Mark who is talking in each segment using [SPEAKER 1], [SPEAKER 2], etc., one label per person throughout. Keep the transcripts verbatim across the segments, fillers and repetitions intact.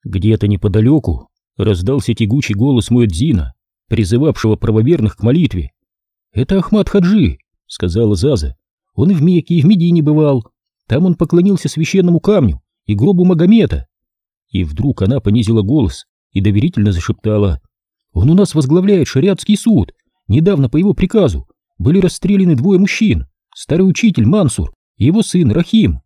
[SPEAKER 1] Где-то неподалеку раздался тягучий голос муэдзина, призывавшего правоверных к молитве. «Это Ахмад Хаджи», — сказала Заза. «Он и в Мекке, и в Медине бывал. Там он поклонился священному камню и гробу Магомета». И вдруг она понизила голос и доверительно зашептала: «Он у нас возглавляет шариатский суд. Недавно по его приказу были расстреляны двое мужчин: старый учитель Мансур и его сын Рахим».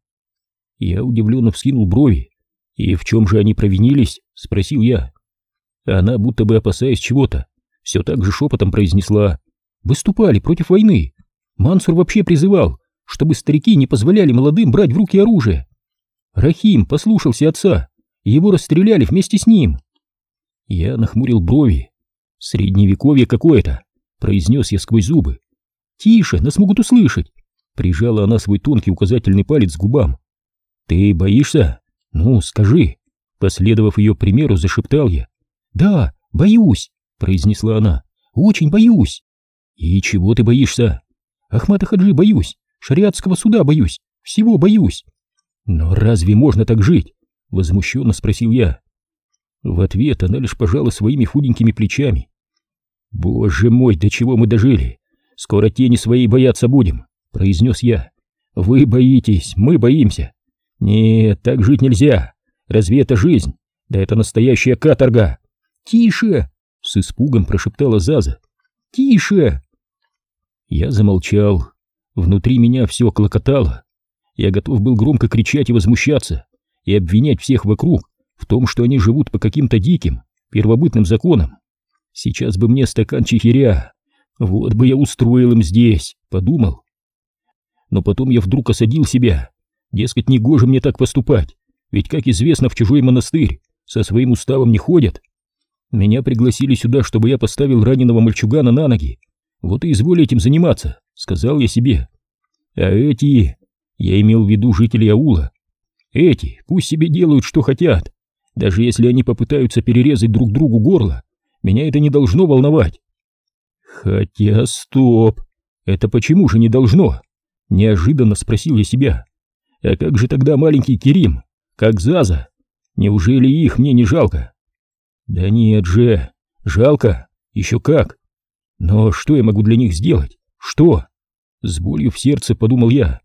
[SPEAKER 1] Я удивленно вскинул брови. «И в чем же они провинились?» — спросил я. Она, будто бы опасаясь чего-то, все так же шепотом произнесла: «Выступали против войны. Мансур вообще призывал, чтобы старики не позволяли молодым брать в руки оружие. Рахим послушался отца, и его расстреляли вместе с ним». Я нахмурил брови. «Средневековье какое-то», — произнес я сквозь зубы. «Тише, нас могут услышать», — прижала она свой тонкий указательный палец к губам. «Ты боишься? Ну, скажи». Последовав ее примеру, зашептал я. «Да, боюсь», — произнесла она. «Очень боюсь». «И чего ты боишься?» «Ахмада Хаджи боюсь, шариатского суда боюсь, всего боюсь». «Но разве можно так жить?» — возмущенно спросил я. В ответ она лишь пожала своими худенькими плечами. «Боже мой, до чего мы дожили! Скоро тени своей бояться будем», — произнес я. «Вы боитесь, мы боимся. Нет, так жить нельзя. Разве это жизнь? Да это настоящая каторга». «Тише!» — с испугом прошептала Заза. «Тише!» Я замолчал. Внутри меня все клокотало. Я готов был громко кричать и возмущаться, и обвинять всех вокруг в том, что они живут по каким-то диким, первобытным законам. Сейчас бы мне стакан чехиря, вот бы я устроил им здесь, подумал. Но потом я вдруг осадил себя. Дескать, негоже мне так поступать, ведь, как известно, в чужой монастырь со своим уставом не ходят. Меня пригласили сюда, чтобы я поставил раненого мальчугана на ноги. Вот и изволь этим заниматься, сказал я себе. А эти... Я имел в виду жителей аула. Эти пусть себе делают, что хотят. Даже если они попытаются перерезать друг другу горло, меня это не должно волновать. Хотя, стоп, это почему же не должно? Неожиданно спросил я себя. А как же тогда маленький Керим? Как Заза? Неужели их мне не жалко? Да нет же, жалко, еще как. Но что я могу для них сделать? Что? С болью в сердце подумал я.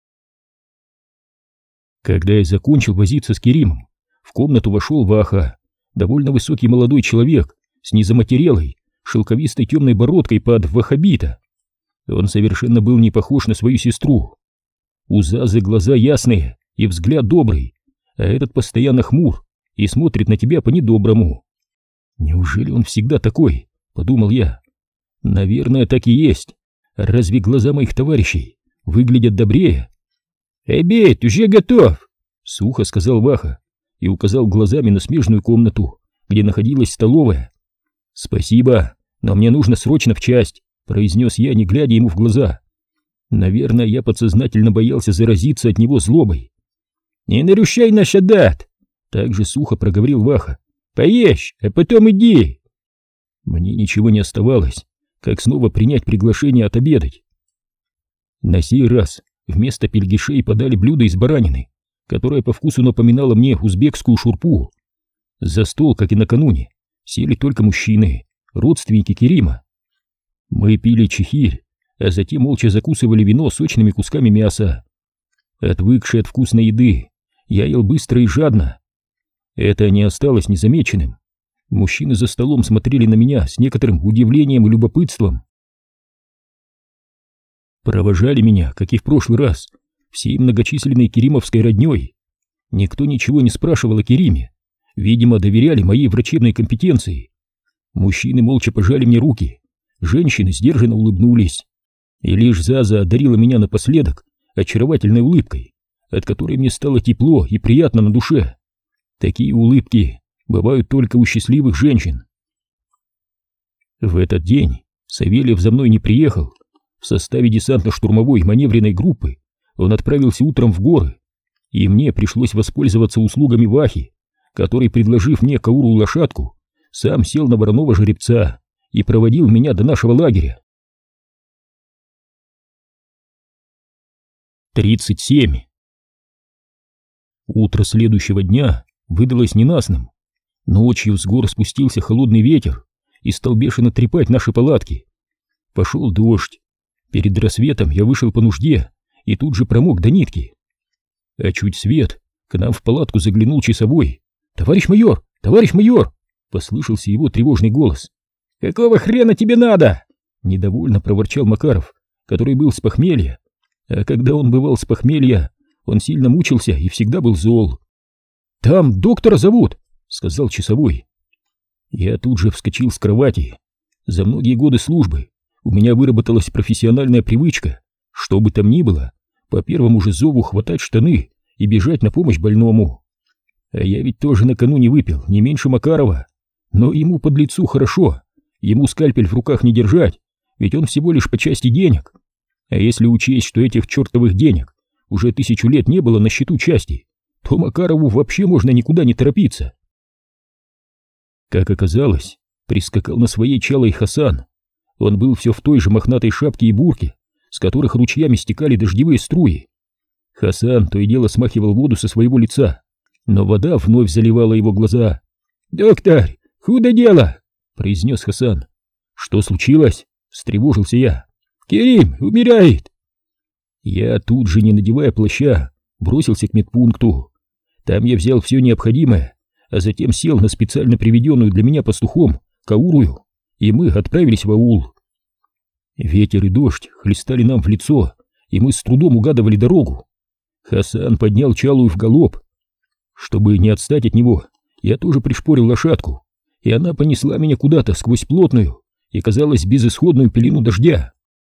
[SPEAKER 1] Когда я закончил возиться с Керимом, в комнату вошел Ваха, довольно высокий молодой человек с незаматерелой, шелковистой темной бородкой под ваххабита. Он совершенно был не похож на свою сестру. У Зазы глаза ясные и взгляд добрый, а этот постоянно хмур и смотрит на тебя по-недоброму. Неужели он всегда такой? Подумал я. Наверное, так и есть. Разве глаза моих товарищей выглядят добрее? «Обед уже готов!» — сухо сказал Ваха и указал глазами на смежную комнату, где находилась столовая. «Спасибо, но мне нужно срочно в часть», — произнес я, не глядя ему в глаза. Наверное, я подсознательно боялся заразиться от него злобой. «Не нарушай наш адат!» — также сухо проговорил Ваха. «Поешь, а потом иди!» Мне ничего не оставалось, как снова принять приглашение отобедать. На сей раз вместо пельгишей подали блюдо из баранины, которое по вкусу напоминало мне узбекскую шурпу. За стол, как и накануне, сели только мужчины, родственники Керима. Мы пили чехирь, а затем молча закусывали вино сочными кусками мяса. Отвыкший от вкусной еды, я ел быстро и жадно. Это не осталось незамеченным. Мужчины за столом смотрели на меня с некоторым удивлением и любопытством. Провожали меня, как и в прошлый раз, всей многочисленной керимовской роднёй. Никто ничего не спрашивал о Кериме, видимо, доверяли моей врачебной компетенции. Мужчины молча пожали мне руки, женщины сдержанно улыбнулись. И лишь Заза одарила меня напоследок очаровательной улыбкой, от которой мне стало тепло и приятно на душе. Такие улыбки бывают только у счастливых женщин. В этот день Савельев за мной не приехал. В составе десантно-штурмовой маневренной группы он отправился утром в горы, и мне пришлось воспользоваться услугами Вахи, который, предложив мне кауру лошадку, сам сел на вороного жеребца и проводил меня до нашего лагеря. тридцать семь. Утро следующего дня выдалось ненастным. Ночью с гор спустился холодный ветер и стал бешено трепать наши палатки. Пошел дождь. Перед рассветом я вышел по нужде и тут же промок до нитки. А чуть свет, к нам в палатку заглянул часовой. «Товарищ майор! Товарищ майор!» — послышался его тревожный голос. «Какого хрена тебе надо?» — недовольно проворчал Макаров, который был с похмелья. А когда он бывал с похмелья, он сильно мучился и всегда был зол. «Там доктора зовут!» — сказал часовой. Я тут же вскочил с кровати. За многие годы службы у меня выработалась профессиональная привычка, что бы там ни было, по первому же зову хватать штаны и бежать на помощь больному. А я ведь тоже накануне выпил, не меньше Макарова. Но ему подлецу хорошо, ему скальпель в руках не держать, ведь он всего лишь по части денег. А если учесть, что этих чертовых денег уже тысячу лет не было на счету части, то Макарову вообще можно никуда не торопиться. Как оказалось, прискакал на своей чалой Хасан. Он был все в той же мохнатой шапке и бурке, с которых ручьями стекали дождевые струи. Хасан то и дело смахивал воду со своего лица, но вода вновь заливала его глаза. «Доктор, худо дело!» — произнес Хасан. «Что случилось?» — встревожился я. «Керим умирает!» Я тут же, не надевая плаща, бросился к медпункту. Там я взял все необходимое, а затем сел на специально приведенную для меня пастухом каурую, и мы отправились в аул. Ветер и дождь хлестали нам в лицо, и мы с трудом угадывали дорогу. Хасан поднял чалую в галоп. Чтобы не отстать от него, я тоже пришпорил лошадку, и она понесла меня куда-то сквозь плотную и, казалось, безысходную пелену дождя.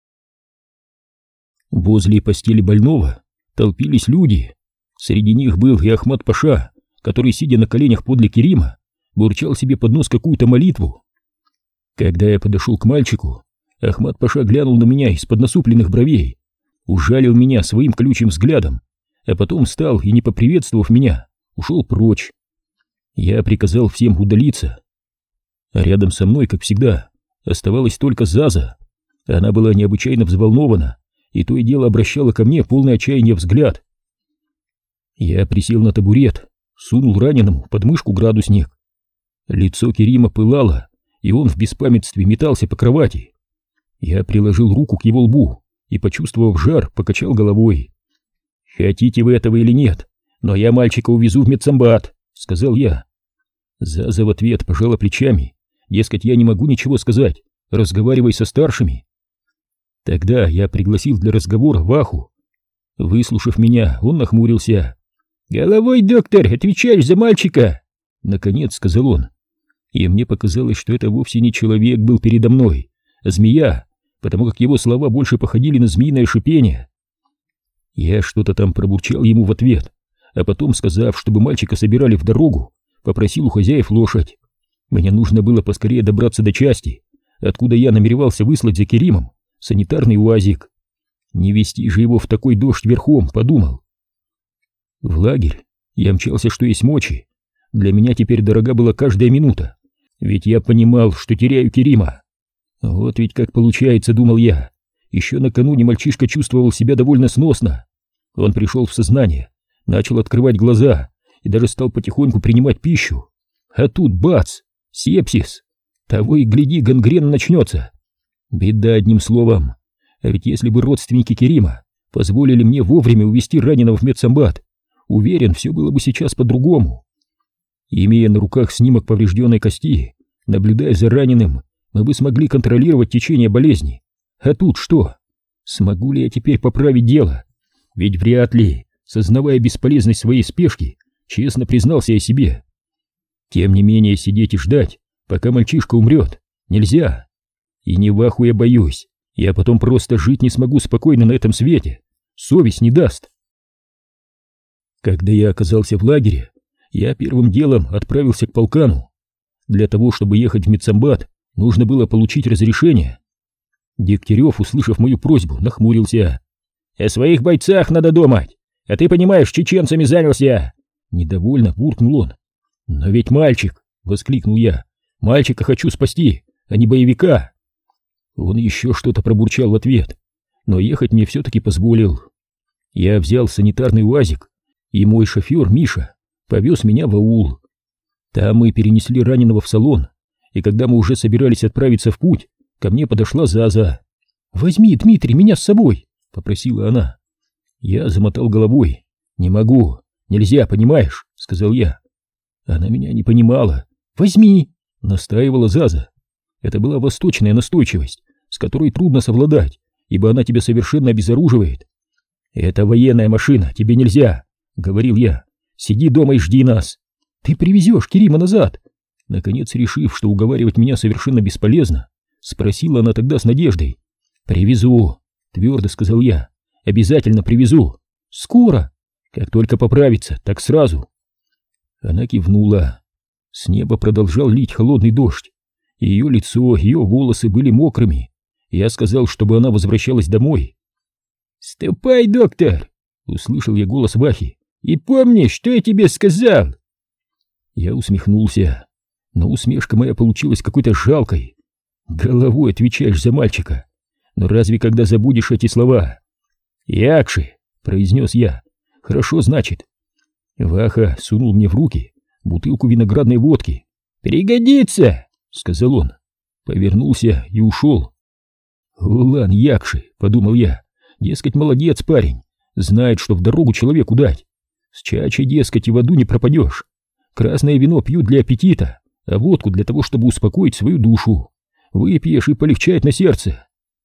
[SPEAKER 1] Возле постели больного толпились люди. Среди них был и Ахмад Паша, который, сидя на коленях подле Керима, бурчал себе под нос какую-то молитву. Когда я подошел к мальчику, Ахмад Паша глянул на меня из-под насупленных бровей, ужалил меня своим колючим взглядом, а потом встал и, не поприветствовав меня, ушел прочь. Я приказал всем удалиться. А рядом со мной, как всегда, оставалась только Заза. Она была необычайно взволнована и то и дело обращала ко мне полный отчаяния взгляд. Я присел на табурет, сунул раненому под мышку градусник. Лицо Керима пылало, и он в беспамятстве метался по кровати. Я приложил руку к его лбу и, почувствовав жар, покачал головой. «Хотите вы этого или нет, но я мальчика увезу в медсамбат», — сказал я. Заза в ответ пожала плечами, дескать, я не могу ничего сказать, разговаривай со старшими. Тогда я пригласил для разговора Ваху. Выслушав меня, он нахмурился. «Головой, доктор, отвечаешь за мальчика!» — наконец сказал он. И мне показалось, что это вовсе не человек был передо мной, а змея, потому как его слова больше походили на змеиное шипение. Я что-то там пробурчал ему в ответ, а потом, сказав, чтобы мальчика собирали в дорогу, попросил у хозяев лошадь. Мне нужно было поскорее добраться до части, откуда я намеревался выслать за Керимом санитарный уазик. Не везти же его в такой дождь верхом, подумал. В лагерь я мчался что есть мочи. Для меня теперь дорога была каждая минута, ведь я понимал, что теряю Керима. Вот ведь как получается, думал я. Еще накануне мальчишка чувствовал себя довольно сносно. Он пришел в сознание, начал открывать глаза и даже стал потихоньку принимать пищу. А тут бац, сепсис. Того и гляди, гангрена начнется. Беда, одним словом. А ведь если бы родственники Керима позволили мне вовремя увезти раненого в медсамбат, уверен, все было бы сейчас по-другому. Имея на руках снимок поврежденной кости, наблюдая за раненым, мы бы смогли контролировать течение болезни. А тут что? Смогу ли я теперь поправить дело? Ведь вряд ли, сознавая бесполезность своей спешки, честно признался я себе. Тем не менее, сидеть и ждать, пока мальчишка умрет, нельзя. И не Ваху я боюсь, я потом просто жить не смогу спокойно на этом свете, совесть не даст. Когда я оказался в лагере, я первым делом отправился к полкану. Для того, чтобы ехать в медсамбат, нужно было получить разрешение. Дегтярев, услышав мою просьбу, нахмурился. «О своих бойцах надо думать, а ты, понимаешь, чеченцами занялся!» Недовольно буркнул он. «Но ведь мальчик!» — воскликнул я. «Мальчика хочу спасти, а не боевика!» Он еще что-то пробурчал в ответ, но ехать мне все-таки позволил. Я взял санитарный уазик, и мой шофер Миша повез меня в аул. Там мы перенесли раненого в салон, и когда мы уже собирались отправиться в путь, ко мне подошла Заза. «Возьми, Дмитрий, меня с собой!» — попросила она. Я замотал головой. «Не могу, нельзя, понимаешь?» — сказал я. Она меня не понимала. «Возьми!» — настаивала Заза. Это была восточная настойчивость, с которой трудно совладать, ибо она тебя совершенно обезоруживает. «Это военная машина, тебе нельзя!» — говорил я. «Сиди дома и жди нас!» «Ты привезешь Керима назад!» Наконец, решив, что уговаривать меня совершенно бесполезно, спросила она тогда с надеждой. «Привезу!» — твердо сказал я. «Обязательно привезу! Скоро! Как только поправится, так сразу!» Она кивнула. С неба продолжал лить холодный дождь. Ее лицо, ее волосы были мокрыми. Я сказал, чтобы она возвращалась домой. «Ступай, доктор!» — услышал я голос Вахи. «И помни, что я тебе сказал!» Я усмехнулся, но усмешка моя получилась какой-то жалкой. Головой отвечаешь за мальчика. Но разве когда забудешь эти слова? «Якши!» — произнес я. «Хорошо, значит». Ваха сунул мне в руки бутылку виноградной водки. «Пригодится!» — сказал он. Повернулся и ушел. «Улан Якши!» — подумал я. «Дескать, молодец парень. Знает, что в дорогу человеку дать. С чачей, дескать, и в аду не пропадешь. Красное вино пьют для аппетита, а водку для того, чтобы успокоить свою душу. Выпьешь и полегчает на сердце».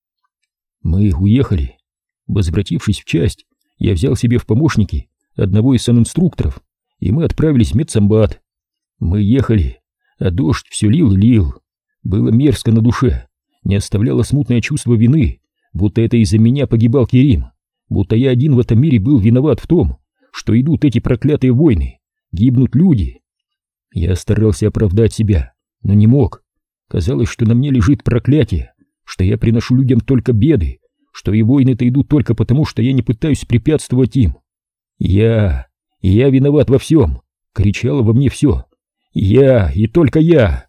[SPEAKER 1] Мы уехали. Возвратившись в часть, я взял себе в помощники одного из санинструкторов, и мы отправились в медсамбат. Мы ехали, а дождь все лил и лил. Было мерзко на душе, не оставляло смутное чувство вины, будто это из-за меня погибал Керим, будто я один в этом мире был виноват в том, что идут эти проклятые войны, гибнут люди. Я старался оправдать себя, но не мог. Казалось, что на мне лежит проклятие, что я приношу людям только беды, что и войны-то идут только потому, что я не пытаюсь препятствовать им. Я, я виноват во всем, кричало во мне все. Я и только я.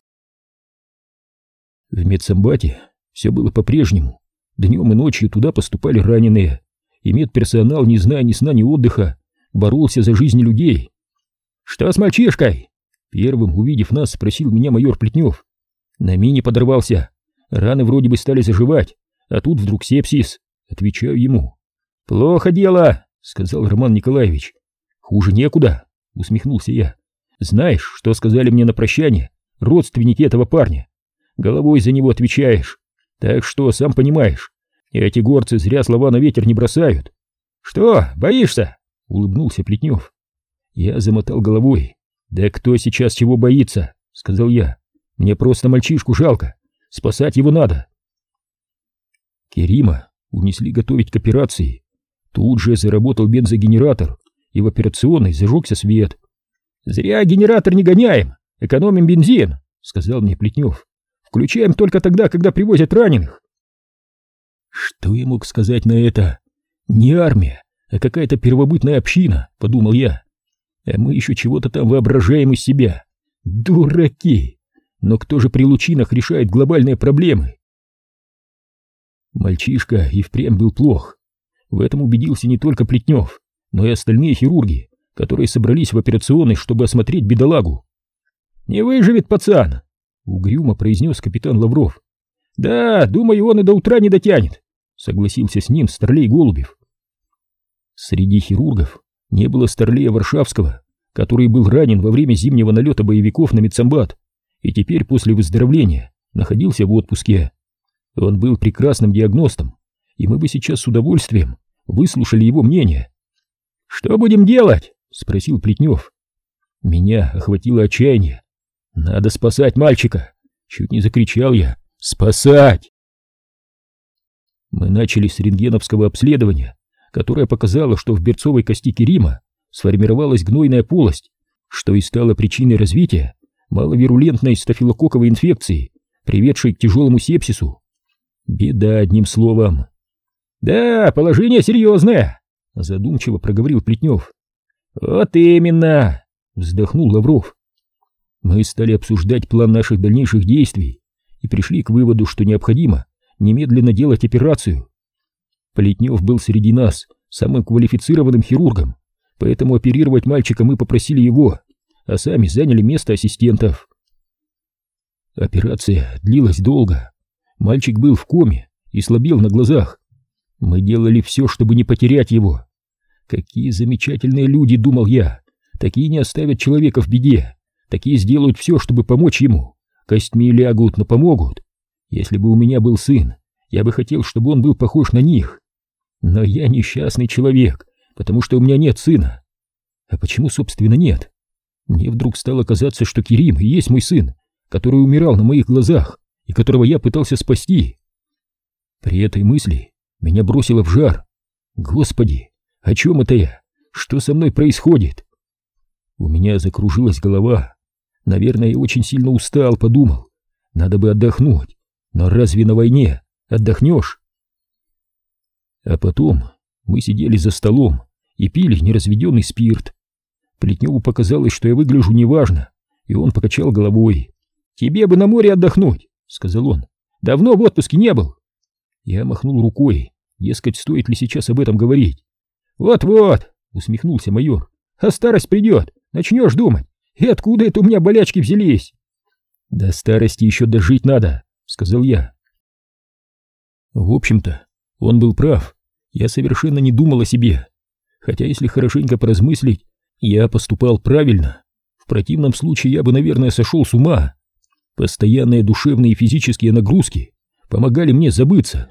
[SPEAKER 1] В медсамбате все было по-прежнему. Днем и ночью туда поступали раненые, и медперсонал, не зная ни сна, ни отдыха, боролся за жизни людей. «Что с мальчишкой?» Первым, увидев нас, спросил меня майор Плетнев. «На мине подорвался. Раны вроде бы стали заживать, а тут вдруг сепсис», — отвечаю ему. «Плохо дело», — сказал Роман Николаевич. «Хуже некуда», — усмехнулся я. «Знаешь, что сказали мне на прощание родственники этого парня? Головой за него отвечаешь. Так что, сам понимаешь, эти горцы зря слова на ветер не бросают». «Что, боишься?» — улыбнулся Плетнев. Я замотал головой. «Да кто сейчас чего боится?» — сказал я. «Мне просто мальчишку жалко. Спасать его надо». Керима унесли готовить к операции. Тут же заработал бензогенератор, и в операционной зажегся свет. «Зря генератор не гоняем, экономим бензин», — сказал мне Плетнев. «Включаем только тогда, когда привозят раненых». Что я мог сказать на это? Не армия, а какая-то первобытная община, подумал я. А мы еще чего-то там воображаем из себя. Дураки! Но кто же при лучинах решает глобальные проблемы? Мальчишка и впрямь был плох. В этом убедился не только Плетнев, но и остальные хирурги, которые собрались в операционной, чтобы осмотреть бедолагу. «Не выживет пацан!» — угрюмо произнес капитан Лавров. «Да, думаю, он и до утра не дотянет», — согласился с ним Старлей Голубев. Среди хирургов не было Старлея Варшавского, который был ранен во время зимнего налета боевиков на медсамбат и теперь после выздоровления находился в отпуске. Он был прекрасным диагностом, и мы бы сейчас с удовольствием выслушали его мнение. «Что будем делать?» — спросил Плетнев. Меня охватило отчаяние. «Надо спасать мальчика!» — чуть не закричал я. «Спасать!» Мы начали с рентгеновского обследования, которое показало, что в берцовой кости Керима сформировалась гнойная полость, что и стало причиной развития маловирулентной стафилококковой инфекции, приведшей к тяжелому сепсису. Беда, одним словом. «Да, положение серьезное», — задумчиво проговорил Плетнев. «Вот именно», — вздохнул Лавров. Мы стали обсуждать план наших дальнейших действий и пришли к выводу, что необходимо немедленно делать операцию. Плетнев был среди нас самым квалифицированным хирургом, поэтому оперировать мальчика мы попросили его, а сами заняли место ассистентов. Операция длилась долго. Мальчик был в коме и слабел на глазах. Мы делали все, чтобы не потерять его. Какие замечательные люди, думал я. Такие не оставят человека в беде. Такие сделают все, чтобы помочь ему. Костьми лягут, но помогут. Если бы у меня был сын, я бы хотел, чтобы он был похож на них. Но я несчастный человек, потому что у меня нет сына. А почему, собственно, нет? Мне вдруг стало казаться, что Керим и есть мой сын, который умирал на моих глазах и которого я пытался спасти. При этой мысли меня бросило в жар. Господи, о чем это я? Что со мной происходит? У меня закружилась голова. Наверное, я очень сильно устал, подумал. Надо бы отдохнуть. Но разве на войне отдохнешь? А потом мы сидели за столом и пили неразведенный спирт. Плетневу показалось, что я выгляжу неважно, и он покачал головой. «Тебе бы на море отдохнуть», — сказал он. «Давно в отпуске не был». Я махнул рукой, дескать, стоит ли сейчас об этом говорить. «Вот-вот», — усмехнулся майор, — «а старость придет, начнешь думать, и откуда это у меня болячки взялись?» «До старости еще дожить надо», — сказал я. В общем-то, он был прав, я совершенно не думал о себе. Хотя, если хорошенько поразмыслить, я поступал правильно. В противном случае я бы, наверное, сошел с ума. Постоянные душевные и физические нагрузки помогали мне забыться.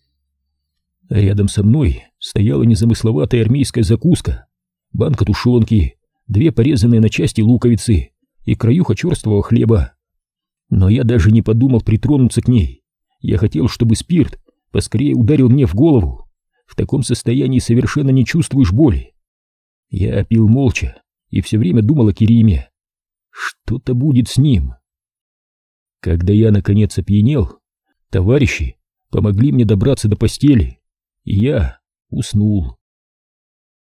[SPEAKER 1] Рядом со мной стояла незамысловатая армейская закуска, банка тушенки, две порезанные на части луковицы и краюха черствого хлеба. Но я даже не подумал притронуться к ней. Я хотел, чтобы спирт поскорее ударил мне в голову. В таком состоянии совершенно не чувствуешь боли. Я пил молча и все время думал о Кериме. Что-то будет с ним. Когда я наконец опьянел, товарищи помогли мне добраться до постели, и я уснул.